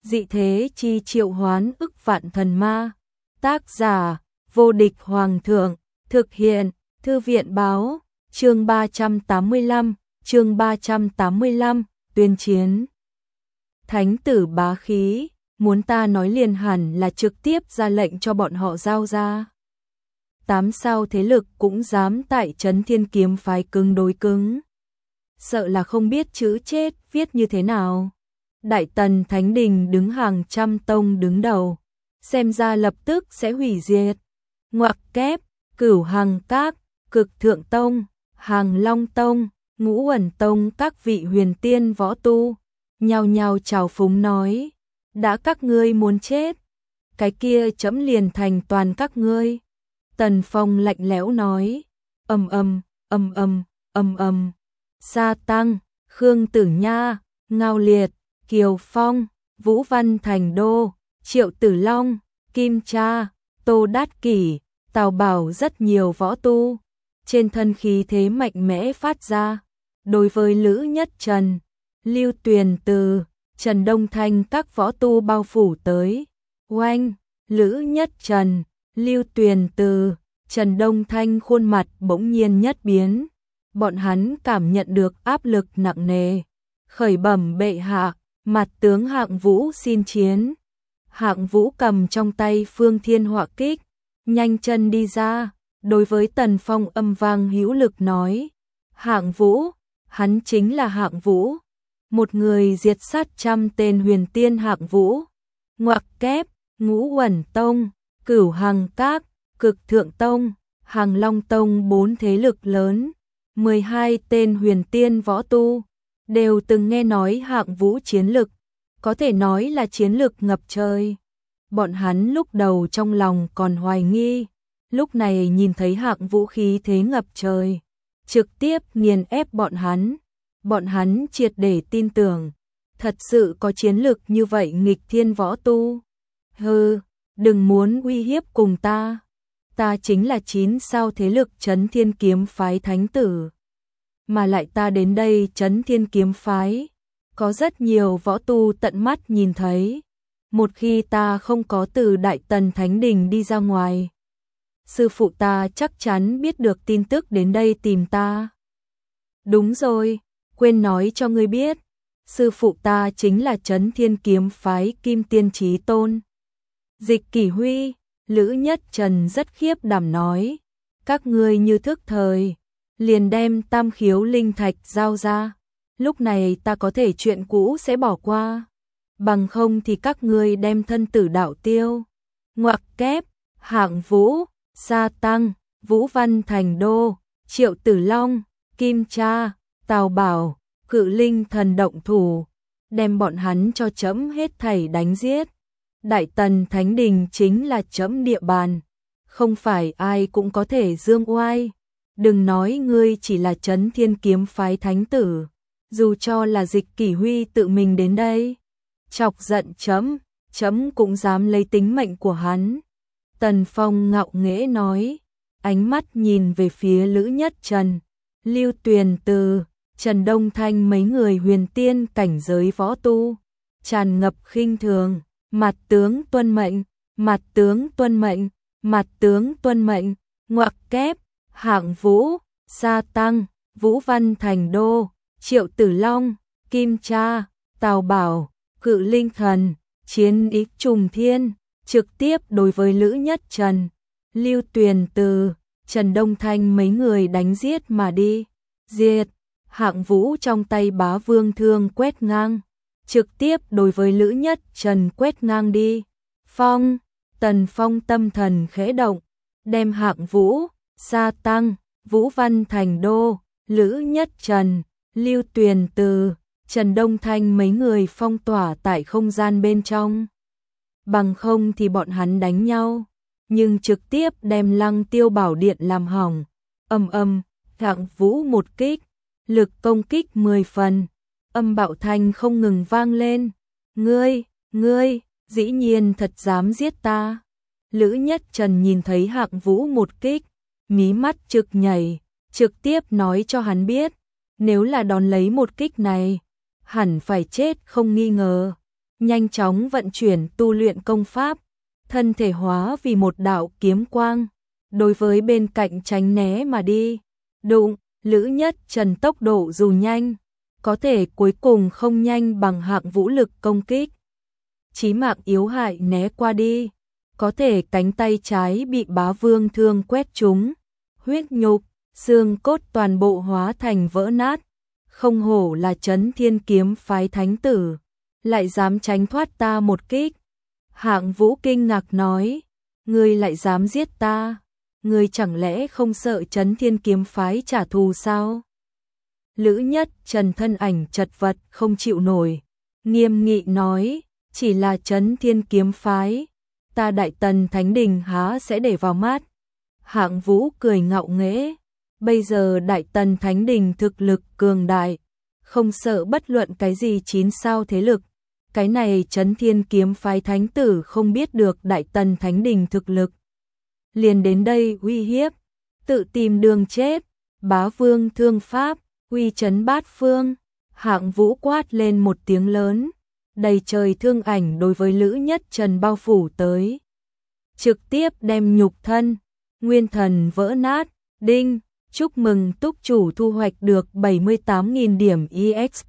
dị thế chi triệu hoán ức vạn thần ma. Tác giả, vô địch hoàng thượng, thực hiện, thư viện báo, chương 385, tuyên chiến. Thánh tử bá khí, muốn ta nói liền hẳn là trực tiếp ra lệnh cho bọn họ giao ra. 8 sao thế lực cũng dám tại Trấn Thiên Kiếm phái cứng đối cứng. Sợ là không biết chữ chết viết như thế nào. Đại Tần Thánh Đình đứng hàng trăm tông đứng đầu, xem ra lập tức sẽ hủy diệt. Ngoặc kép, Cửu Hằng Các, Cực Thượng Tông, Hàng Long Tông, Ngũ Uẩn Tông, các vị huyền tiên võ tu nhao nhao chào phúng nói: đã các ngươi muốn chết, cái kia chấm liền thành toàn các ngươi. Tần Phong lạnh lẽo nói: ầm ầm, ầm ầm, ầm ầm. Sa Tăng, Khương Tử Nha, Ngao Liệt, Kiều Phong, Vũ Văn Thành Đô, Triệu Tử Long, Kim Cha, Tô Đát Kỷ, Tào Bảo, rất nhiều võ tu trên thân khí thế mạnh mẽ phát ra. Đối với Lữ Nhất Trần, Lưu Tuyền Từ, Trần Đông Thanh các võ tu bao phủ tới. Oanh, Lữ Nhất Trần, Lưu Tuyền Từ, Trần Đông Thanh khuôn mặt bỗng nhiên nhất biến. Bọn hắn cảm nhận được áp lực nặng nề. Khởi bẩm bệ hạ, mặt tướng Hạng Vũ xin chiến. Hạng Vũ cầm trong tay Phương Thiên Họa Kích, nhanh chân đi ra, đối với Tần Phong âm vang hữu lực nói: Hạng Vũ, hắn chính là Hạng Vũ, một người diệt sát trăm tên huyền tiên Hạng Vũ. Ngoặc kép, Ngũ Uẩn Tông, Cửu Hằng Các, Cực Thượng Tông, Hàng Long Tông, 4 thế lực lớn, 12 tên huyền tiên võ tu đều từng nghe nói Hạng Vũ chiến lực, có thể nói là chiến lực ngập trời. Bọn hắn lúc đầu trong lòng còn hoài nghi, lúc này nhìn thấy Hạng Vũ khí thế ngập trời, trực tiếp nghiền ép bọn hắn triệt để tin tưởng, thật sự có chiến lực như vậy nghịch thiên võ tu. Hừ, đừng muốn uy hiếp cùng ta chính là 9 sao thế lực Trấn Thiên Kiếm phái thánh tử. Mà lại ta đến đây Trấn Thiên Kiếm phái, có rất nhiều võ tu tận mắt nhìn thấy. Một khi ta không có từ Đại Tần Thánh Đình đi ra ngoài, sư phụ ta chắc chắn biết được tin tức đến đây tìm ta. Đúng rồi, quên nói cho ngươi biết, sư phụ ta chính là Trấn Thiên Kiếm phái Kim Tiên Chí Tôn. Dịch Kỷ Huy, Lữ Nhất Trần rất khiếp đảm nói: các ngươi như thức thời, liền đem Tam Khiếu Linh Thạch giao ra, lúc này ta có thể chuyện cũ sẽ bỏ qua, bằng không thì các ngươi đem thân tử đạo tiêu. Ngoặc kép, Hạng Vũ, Sa Tăng, Vũ Văn Thành Đô, Triệu Tử Long, Kim Cha, Tào Bảo, Cự Linh Thần động thủ, đem bọn hắn cho chấm hết thảy đánh giết. Đại Tần Thánh Đình chính là chấm địa bàn, không phải ai cũng có thể dương oai. Đừng nói ngươi chỉ là Trấn Thiên Kiếm phái thánh tử, dù cho là Dịch Kỷ Huy tự mình đến đây, chọc giận chấm cũng dám lấy tính mệnh của hắn. Tần Phong ngạo nghễ nói, ánh mắt nhìn về phía Lữ Nhất Trần, Lưu Tuyền Từ, Trần Đông Thanh mấy người huyền tiên cảnh giới võ tu, tràn ngập khinh thường. Mặt tướng tuân mệnh, mặt tướng tuân mệnh, mặt tướng tuân mệnh. Ngoặc kép, Hạng Vũ, Sa Tăng, Vũ Văn Thành Đô, Triệu Tử Long, Kim Cha, Tào Bảo, Cự Linh Thần, chiến ý trùng thiên, trực tiếp đối với Lữ Nhất Trần, Lưu Tuyền Từ, Trần Đông Thanh mấy người đánh giết mà đi. Diệt, Hạng Vũ trong tay Bá Vương thương quét ngang, trực tiếp đối với Lữ Nhất Trần quét ngang đi. Phong, Tần Phong tâm thần khẽ động, đem Hạng Vũ, Sa Tăng, Vũ Văn Thành Đô, Lữ Nhất Trần, Lưu Tuyền Từ, Trần Đông Thanh mấy người phong tỏa tại không gian bên trong. Bằng không thì bọn hắn đánh nhau, nhưng trực tiếp đem Lăng Tiêu Bảo Điện làm hỏng. Ầm ầm, Hạng Vũ một kích, lực công kích 10 phần. Âm bạo thanh không ngừng vang lên. Ngươi, dĩ nhiên thật dám giết ta. Lữ Nhất Trần nhìn thấy Hạng Vũ một kích, mí mắt trực nhảy, trực tiếp nói cho hắn biết, nếu là đón lấy một kích này, hẳn phải chết không nghi ngờ. nhanh chóng vận chuyển tu luyện công pháp, thân thể hóa vì một đạo kiếm quang, đối với bên cạnh tránh né mà đi. Đụng, Lữ Nhất Trần tốc độ dù nhanh, có thể cuối cùng không nhanh bằng Hạng Vũ lực công kích. Chí mạng yếu hại né qua đi, có thể cánh tay trái bị Bá Vương thương quét trúng, huyết nhục, xương cốt toàn bộ hóa thành vỡ nát. Không hổ là Chấn Thiên kiếm phái thánh tử, lại dám tránh thoát ta một kích. Hạng Vũ kinh ngạc nói, ngươi lại dám giết ta, ngươi chẳng lẽ không sợ Chấn Thiên kiếm phái trả thù sao? Lữ Nhất Trần thân ảnh chật vật không chịu nổi, nghiêm nghị nói, chỉ là Chấn Thiên kiếm phái, ta Đại Tần Thánh Đình há sẽ để vào mắt. Hạng Vũ cười ngạo nghễ, bây giờ Đại Tần Thánh Đình thực lực cường đại, không sợ bất luận cái gì 9 sao thế lực. Cái này Chấn Thiên kiếm phái thánh tử không biết được Đại Tần Thánh Đình thực lực, liền đến đây uy hiếp, tự tìm đường chết. Bá Vương thương pháp, uy chấn bát phương. Hạng Vũ quát lên một tiếng lớn, đầy trời thương ảnh đối với Lữ Nhất Trần bao phủ tới, trực tiếp đem nhục thân, nguyên thần vỡ nát. Đinh, chúc mừng túc chủ thu hoạch được 78.000 điểm EXP.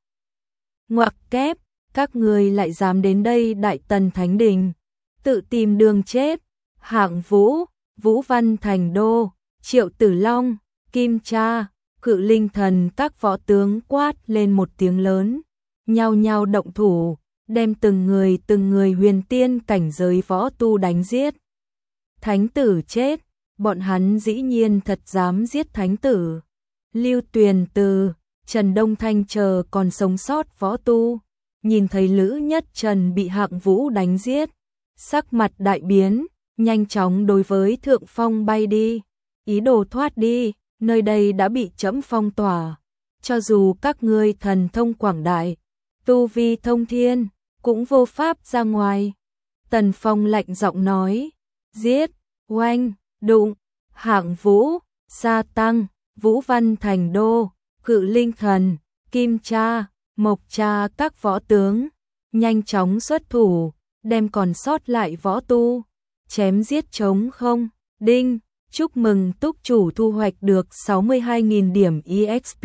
Ngoặc kép, các người lại dám đến đây Đại Tần Thánh Đình, tự tìm đường chết. Hạng Vũ, Vũ Văn Thành Đô, Triệu Tử Long, Kim Cha, Cự Linh Thần các võ tướng quát lên một tiếng lớn, nhao nhao động thủ, đem từng người huyền tiên cảnh giới võ tu đánh giết. Thánh tử chết, bọn hắn dĩ nhiên thật dám giết thánh tử. Lưu Tuyền Từ, Trần Đông Thanh chờ còn sống sót võ tu, nhìn thấy Lữ Nhất Trần bị Hạng Vũ đánh giết, sắc mặt đại biến, nhanh chóng đối với thượng phong bay đi, ý đồ thoát đi, nơi đây đã bị trẫm phong tỏa, cho dù các ngươi thần thông quảng đại, tu vi thông thiên, cũng vô pháp ra ngoài. Tần Phong lạnh giọng nói, giết, oanh, đụng. Hạng Vũ, Sa Tăng, Vũ Văn Thành Đô, Cự Linh Thần, Kim Cha, Mộc Cha các võ tướng, nhanh chóng xuất thủ, đem còn sót lại võ tu, chém giết trống không. Đinh, chúc mừng túc chủ thu hoạch được 62.000 điểm EXP.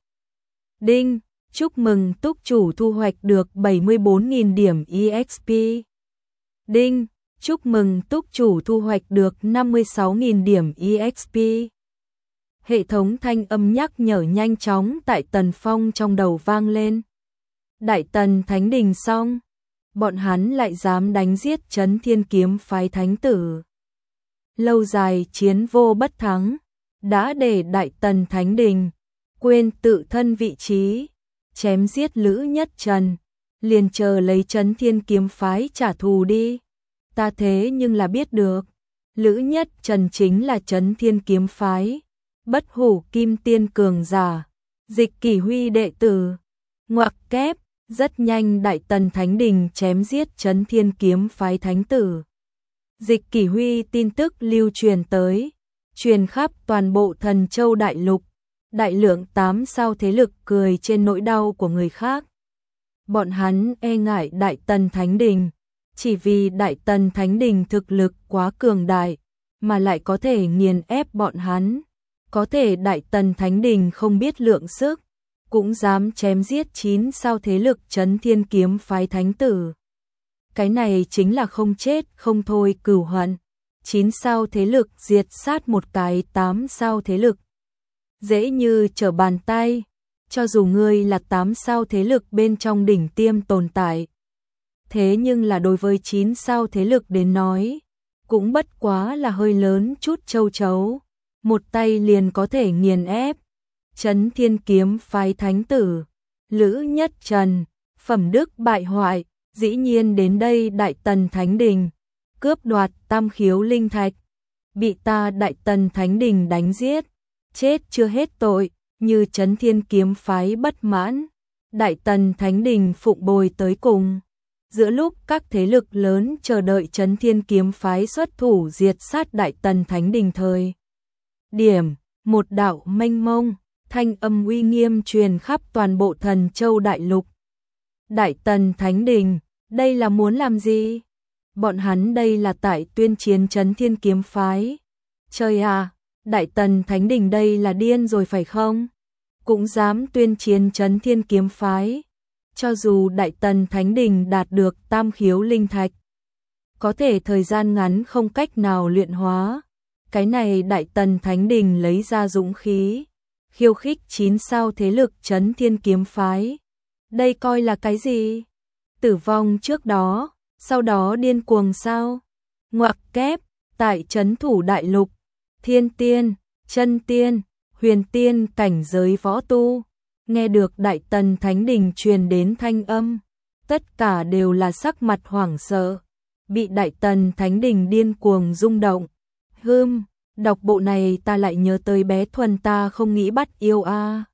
Đinh, chúc mừng túc chủ thu hoạch được 74.000 điểm EXP. Đinh, chúc mừng túc chủ thu hoạch được 56.000 điểm EXP. Hệ thống thanh âm nhắc nhở nhanh chóng tại Tần Phong trong đầu vang lên. Đại Tần Thánh Đình xong, bọn hắn lại dám đánh giết Chấn Thiên kiếm phái thánh tử. Lâu dài chiến vô bất thắng, đã để Đại Tần Thánh Đình quên tự thân vị trí, chém giết Lữ Nhất Trần, liền chờ lấy Chấn Thiên kiếm phái trả thù đi. Ta thế nhưng là biết được, Lữ Nhất Trần chính là Chấn Thiên kiếm phái, Bất Hủ Kim Tiên cường giả, Dịch Kỷ Huy đệ tử. Ngoặc kép, rất nhanh Đại Tần Thánh Đình chém giết Chấn Thiên kiếm phái thánh tử. Dịch Kỷ Huy tin tức lưu truyền tới, truyền khắp toàn bộ Thần Châu đại lục, đại lượng 8 sao thế lực cười trên nỗi đau của người khác. Bọn hắn e ngại Đại Tần Thánh Đình, chỉ vì Đại Tần Thánh Đình thực lực quá cường đại, mà lại có thể nghiền ép bọn hắn. Có thể Đại Tần Thánh Đình không biết lượng sức, cũng dám chém giết 9 sao thế lực Chấn Thiên kiếm phái thánh tử. Cái này chính là không chết không thôi cừu hận. 9 sao thế lực diệt sát một cái 8 sao thế lực, dễ như trở bàn tay. Cho dù ngươi là 8 sao thế lực bên trong đỉnh tiêm tồn tại, thế nhưng là đối với 9 sao thế lực đến nói, cũng bất quá là hơi lớn chút châu chấu, một tay liền có thể nghiền ép. Chấn Thiên kiếm phái thánh tử, Lữ Nhất Trần, phẩm đức bại hoại, dĩ nhiên đến đây Đại Tần Thánh Đình, cướp đoạt Tam Khiếu Linh Thạch, bị ta Đại Tần Thánh Đình đánh giết, chết chưa hết tội, như Chấn Thiên kiếm phái bất mãn, Đại Tần Thánh Đình phụng bồi tới cùng. Giữa lúc các thế lực lớn chờ đợi Chấn Thiên kiếm phái xuất thủ diệt sát Đại Tần Thánh Đình thời điểm, một đạo mênh mông, thanh âm uy nghiêm truyền khắp toàn bộ Thần Châu đại lục. Đại Tần Thánh Đình, Đây là muốn làm gì? Bọn hắn đây là tại tuyên chiến Trấn Thiên Kiếm Phái. Trời à, Đại Tần Thánh Đình đây là điên rồi phải không? Cũng dám tuyên chiến Trấn Thiên Kiếm Phái. Cho dù Đại Tần Thánh Đình đạt được tam khiếu linh thạch, có thể thời gian ngắn không cách nào luyện hóa. Cái này Đại Tần Thánh Đình lấy ra dũng khí, khiêu khích 9 sao thế lực Trấn Thiên Kiếm Phái. Đây coi là cái gì? Tử vong trước đó, sau đó điên cuồng sao? Ngoặc kép, tại Trấn Thủ Đại Lục, Thiên Tiên, Chân Tiên, Huyền Tiên cảnh giới võ tu, nghe được Đại Tần Thánh Đình truyền đến thanh âm, tất cả đều là sắc mặt hoảng sợ, bị Đại Tần Thánh Đình điên cuồng rung động. Đọc bộ này ta lại nhớ tới bé Thuần ta không nghĩ bắt yêu a.